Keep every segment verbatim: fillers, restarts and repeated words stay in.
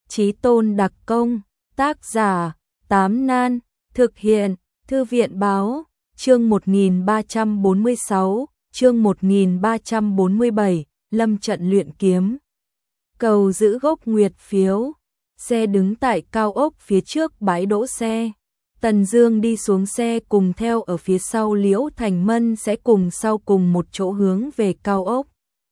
Chí Tôn đặc công, tác giả, Tám Nan, thực hiện, Thư viện báo, chương một nghìn ba trăm bốn mươi sáu, chương một nghìn ba trăm bốn mươi bảy, lâm trận luyện kiếm. Cầu giữ gốc nguyệt phiếu, xe đứng tại cao ốc phía trước bãi đỗ xe. Tần Dương đi xuống xe cùng theo ở phía sau Liễu Thành Mân sẽ cùng sau cùng một chỗ hướng về cao ốc.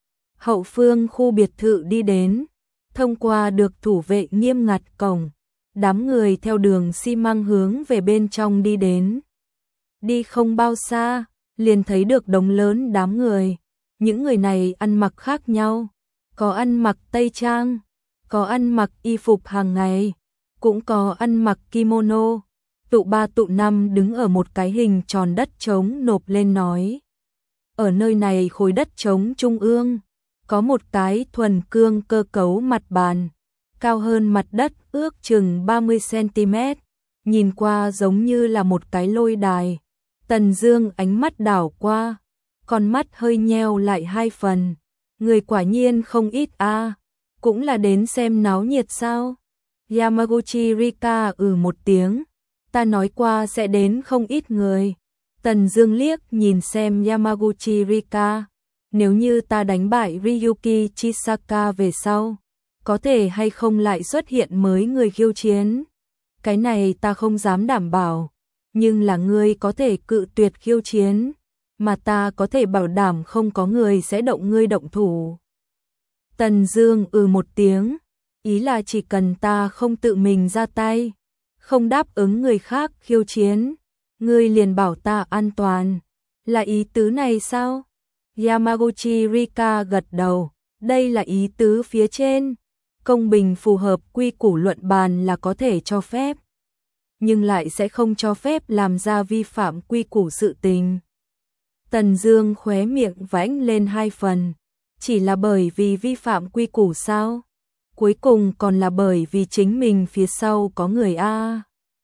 Hậu phương khu biệt thự đi đến, thông qua được thủ vệ nghiêm ngặt cổng, đám người theo đường xi măng hướng về bên trong đi đến. Đi không bao xa, liền thấy được đống lớn đám người. Những người này ăn mặc khác nhau, có ăn mặc tây trang, có ăn mặc y phục hàng ngày, cũng có ăn mặc kimono. Tụ ba tụ năm đứng ở một cái hình tròn đất trống nộp lên nói. Ở nơi này khối đất trống trung ương, có một cái thuần cương cơ cấu mặt bàn, cao hơn mặt đất ước chừng ba mươi xăng-ti-mét, nhìn qua giống như là một cái lôi đài. Tần Dương ánh mắt đảo qua, con mắt hơi nheo lại hai phần. Người quả nhiên không ít a, à, cũng là đến xem náo nhiệt sao? Yamaguchi Rika ừ một tiếng, ta nói qua sẽ đến không ít người. Tần Dương liếc nhìn xem Yamaguchi Rika, nếu như ta đánh bại Ryuki Chisaka về sau, có thể hay không lại xuất hiện mới người khiêu chiến? Cái này ta không dám đảm bảo, nhưng là ngươi có thể cự tuyệt khiêu chiến, mà ta có thể bảo đảm không có người sẽ động ngươi động thủ. Tần Dương ừ một tiếng, ý là chỉ cần ta không tự mình ra tay, không đáp ứng người khác khiêu chiến, ngươi liền bảo ta an toàn, là ý tứ này sao? Yamaguchi Rika gật đầu, đây là ý tứ phía trên, công bình phù hợp quy củ luận bàn là có thể cho phép, nhưng lại sẽ không cho phép làm ra vi phạm quy củ sự tình. Tần Dương khóe miệng vãnh lên hai phần, chỉ là bởi vì vi phạm quy củ sao? Cuối cùng còn là bởi vì chính mình phía sau có người a.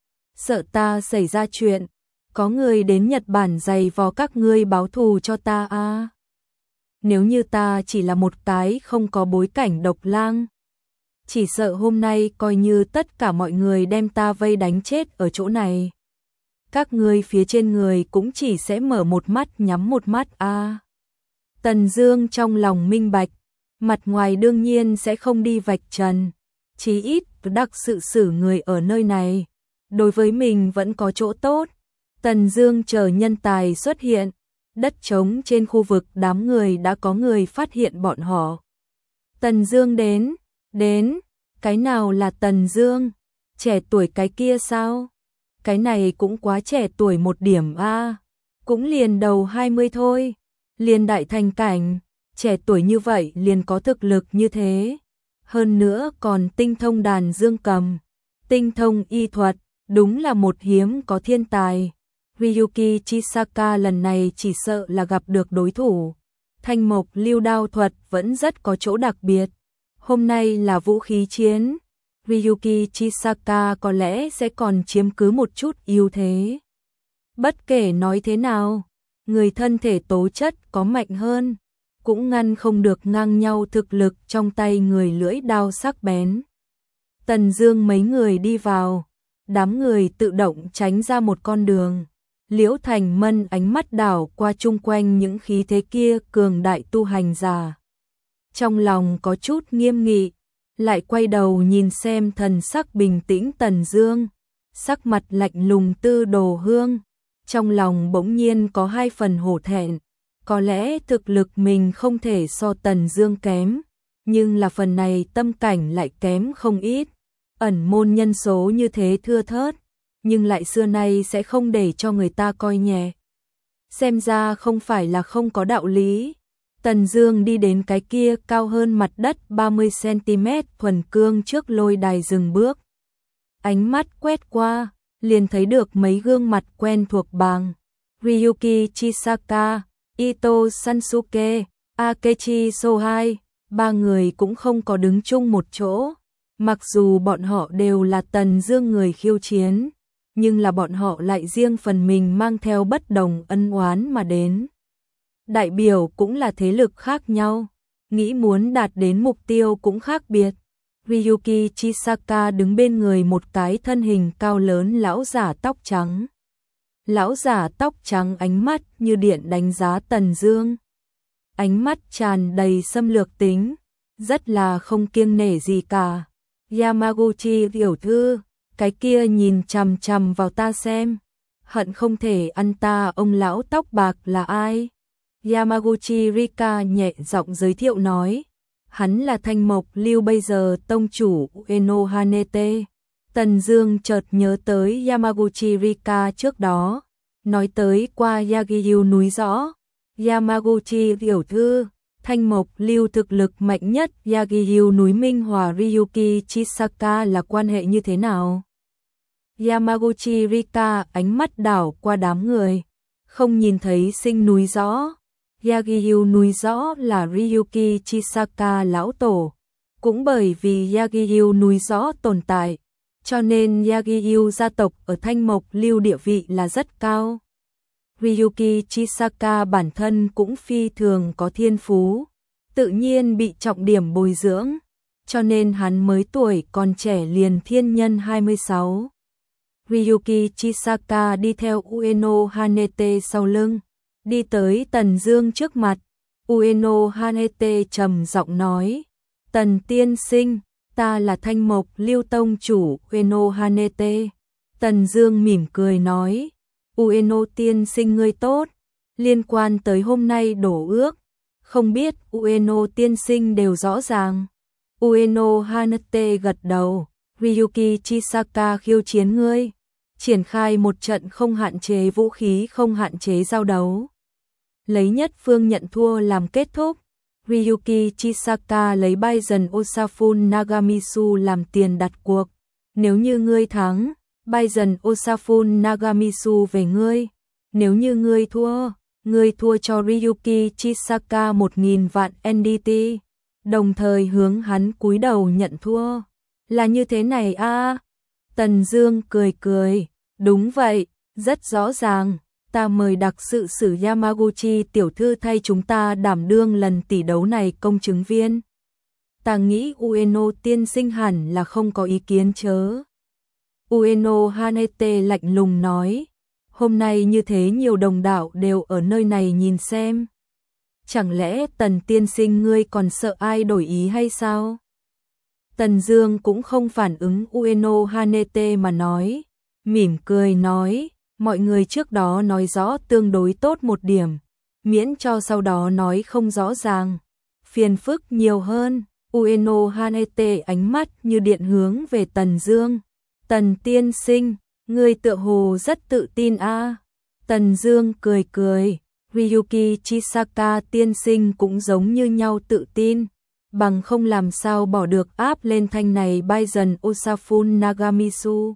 Sợ ta xảy ra chuyện, có người đến Nhật Bản giày vò các ngươi báo thù cho ta a. Nếu như ta chỉ là một cái không có bối cảnh độc lang, chỉ sợ hôm nay coi như tất cả mọi người đem ta vây đánh chết ở chỗ này. Các ngươi phía trên người cũng chỉ sẽ mở một mắt nhắm một mắt a. À. Tần Dương trong lòng minh bạch, mặt ngoài đương nhiên sẽ không đi vạch trần, chí ít đặc sự xử người ở nơi này, đối với mình vẫn có chỗ tốt. Tần Dương chờ nhân tài xuất hiện, đất trống trên khu vực đám người đã có người phát hiện bọn họ. Tần Dương đến, đến, cái nào là Tần Dương? Trẻ tuổi cái kia sao? Cái này cũng quá trẻ tuổi một điểm a, à. Cũng liền đầu hai mươi thôi, liền đại thành cảnh, trẻ tuổi như vậy liền có thực lực như thế, hơn nữa còn tinh thông đàn dương cầm, tinh thông y thuật, đúng là một hiếm có thiên tài. Ryuki Chisaka lần này chỉ sợ là gặp được đối thủ. Thanh mộc lưu đao thuật vẫn rất có chỗ đặc biệt. Hôm nay là vũ khí chiến, Ryuki Chisaka có lẽ sẽ còn chiếm cứ một chút ưu thế. Bất kể nói thế nào, người thân thể tố chất có mạnh hơn, cũng ngăn không được ngang nhau thực lực trong tay người lưỡi đao sắc bén. Tần Dương mấy người đi vào, đám người tự động tránh ra một con đường. Liễu Thành Mân ánh mắt đảo qua chung quanh những khí thế kia cường đại tu hành giả. Trong lòng có chút nghiêm nghị, lại quay đầu nhìn xem thần sắc bình tĩnh Tần Dương, sắc mặt lạnh lùng Tư Đồ Hương, trong lòng bỗng nhiên có hai phần hổ thẹn, có lẽ thực lực mình không thể so Tần Dương kém, nhưng là phần này tâm cảnh lại kém không ít. Ẩn môn nhân số như thế thưa thớt, nhưng lại xưa nay sẽ không để cho người ta coi nhẹ. Xem ra không phải là không có đạo lý. Tần Dương đi đến cái kia cao hơn mặt đất ba mươi xăng-ti-mét thuần cương trước lôi đài dừng bước. Ánh mắt quét qua, liền thấy được mấy gương mặt quen thuộc bàng. Ryuki Chisaka, Ito Sansuke, Akechi Sohai, ba người cũng không có đứng chung một chỗ. Mặc dù bọn họ đều là Tần Dương người khiêu chiến, nhưng là bọn họ lại riêng phần mình mang theo bất đồng ân oán mà đến. Đại biểu cũng là thế lực khác nhau, nghĩ muốn đạt đến mục tiêu cũng khác biệt. Ryuki Chisaka đứng bên người một cái thân hình cao lớn lão giả tóc trắng. Lão giả tóc trắng ánh mắt như điện đánh giá Tần Dương. Ánh mắt tràn đầy xâm lược tính, rất là không kiêng nể gì cả. Yamaguchi tiểu thư, cái kia nhìn chằm chằm vào ta xem, hận không thể ăn ta. Ông lão tóc bạc là ai? Yamaguchi Rika nhẹ giọng giới thiệu nói, hắn là Thanh Mộc Lưu bây giờ tông chủ Ueno Hanete. Tần Dương chợt nhớ tới Yamaguchi Rika trước đó, nói tới qua Yagyu núi rõ. Yamaguchi tiểu thư, Thanh Mộc Lưu thực lực mạnh nhất Yagyu núi Minh Hòa Ryuki Chisaka là quan hệ như thế nào? Yamaguchi Rika ánh mắt đảo qua đám người, không nhìn thấy sinh núi rõ. Yagyu núi rõ là Ryuki Chisaka lão tổ, cũng bởi vì Yagyu núi rõ tồn tại, cho nên Yagyu gia tộc ở Thanh Mộc Lưu địa vị là rất cao. Ryuki Chisaka bản thân cũng phi thường có thiên phú, tự nhiên bị trọng điểm bồi dưỡng, cho nên hắn mới tuổi còn trẻ liền thiên nhân hai mươi sáu. Ryuki Chisaka đi theo Ueno Hanete sau lưng, đi tới Tần Dương trước mặt. Ueno Hanete trầm giọng nói, Tần tiên sinh, ta là Thanh Mộc Lưu tông chủ Ueno Hanete. Tần Dương mỉm cười nói, Ueno tiên sinh ngươi tốt, liên quan tới hôm nay đổ ước, không biết Ueno tiên sinh đều rõ ràng. Ueno Hanete gật đầu, Ryuki Chisaka khiêu chiến ngươi, triển khai một trận không hạn chế vũ khí không hạn chế giao đấu, lấy nhất phương nhận thua làm kết thúc. Ryuki Chisaka lấy Bison Osafune Nagamitsu làm tiền đặt cuộc, nếu như ngươi thắng, Bison Osafune Nagamitsu về ngươi, nếu như ngươi thua, ngươi thua cho Ryuki Chisaka một nghìn vạn en đê tê, đồng thời hướng hắn cúi đầu nhận thua. Là như thế này a? À? Tần Dương cười cười, đúng vậy, rất rõ ràng, ta mời đặc sự sử Yamaguchi tiểu thư thay chúng ta đảm đương lần tỷ đấu này công chứng viên. Ta nghĩ Ueno tiên sinh hẳn là không có ý kiến chớ. Ueno Hanete lạnh lùng nói, hôm nay như thế nhiều đồng đạo đều ở nơi này nhìn xem. Chẳng lẽ Tần tiên sinh ngươi còn sợ ai đổi ý hay sao? Tần Dương cũng không phản ứng Ueno Hanete mà nói, mỉm cười nói, mọi người trước đó nói rõ tương đối tốt một điểm, miễn cho sau đó nói không rõ ràng, phiền phức nhiều hơn. Ueno Hanete ánh mắt như điện hướng về Tần Dương. Tần tiên sinh, ngươi tựa hồ rất tự tin a. À? Tần Dương cười cười, Ryuki Chisaka tiên sinh cũng giống như nhau tự tin, bằng không làm sao bỏ được áp lên thanh này Bison Osafune Nagamitsu.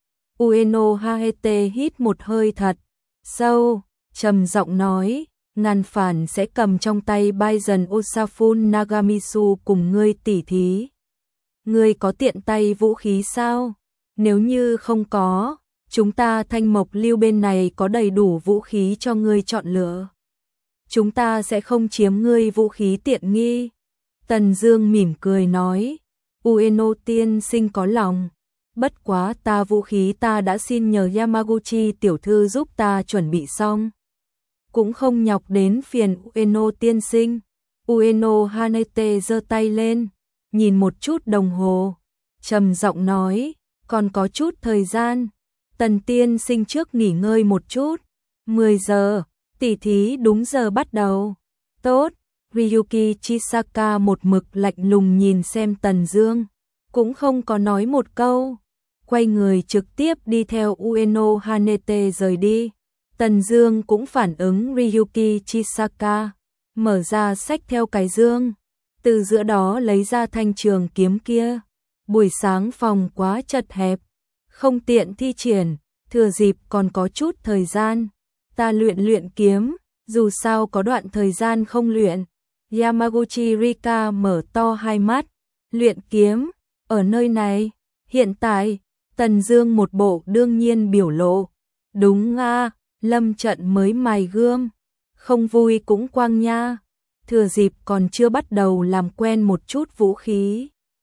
Ueno Hanete hít một hơi thật sâu, trầm giọng nói, ngàn phản sẽ cầm trong tay Bison Osafune Nagamitsu cùng ngươi tỉ thí. Ngươi có tiện tay vũ khí sao? Nếu như không có, chúng ta Thanh Mộc Lưu bên này có đầy đủ vũ khí cho ngươi chọn lựa. Chúng ta sẽ không chiếm ngươi vũ khí tiện nghi. Tần Dương mỉm cười nói, Ueno tiên sinh có lòng, bất quá ta vũ khí ta đã xin nhờ Yamaguchi tiểu thư giúp ta chuẩn bị xong, cũng không nhọc đến phiền Ueno tiên sinh. Ueno Hanete giơ tay lên, nhìn một chút đồng hồ, trầm giọng nói, còn có chút thời gian, Tần tiên sinh trước nghỉ ngơi một chút, mười giờ, tỷ thí đúng giờ bắt đầu. Tốt. Ryuki Chisaka một mực lạnh lùng nhìn xem Tần Dương, cũng không có nói một câu, quay người trực tiếp đi theo Ueno Hanete rời đi. Tần Dương cũng phản ứng Ryuki Chisaka, mở ra xách theo cái dương, từ giữa đó lấy ra thanh trường kiếm kia. Buổi sáng phòng quá chật hẹp, không tiện thi triển, thừa dịp còn có chút thời gian, ta luyện luyện kiếm, dù sao có đoạn thời gian không luyện. Yamaguchi Rika mở to hai mắt, luyện kiếm, ở nơi này, hiện tại, Tần Dương một bộ đương nhiên biểu lộ, đúng a, lâm trận mới mài gươm, không vui cũng quang nha, thừa dịp còn chưa bắt đầu làm quen một chút vũ khí.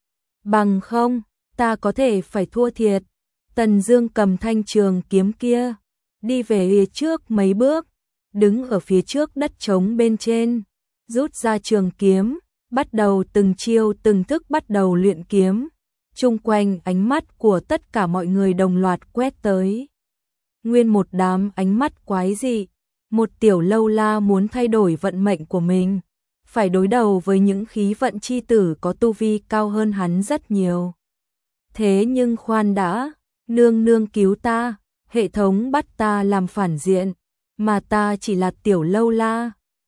bằng không, ta có thể phải thua thiệt. Tần Dương cầm thanh trường kiếm kia, đi về phía trước mấy bước, đứng ở phía trước đất trống bên trên, rút ra trường kiếm, bắt đầu từng chiêu từng thức bắt đầu luyện kiếm. Chung quanh ánh mắt của tất cả mọi người đồng loạt quét tới. Nguyên một đám ánh mắt quái dị, một tiểu lâu la muốn thay đổi vận mệnh của mình, phải đối đầu với những khí vận chi tử có tu vi cao hơn hắn rất nhiều. Thế nhưng khoan đã, nương nương cứu ta, hệ thống bắt ta làm phản diện, mà ta chỉ là tiểu lâu la,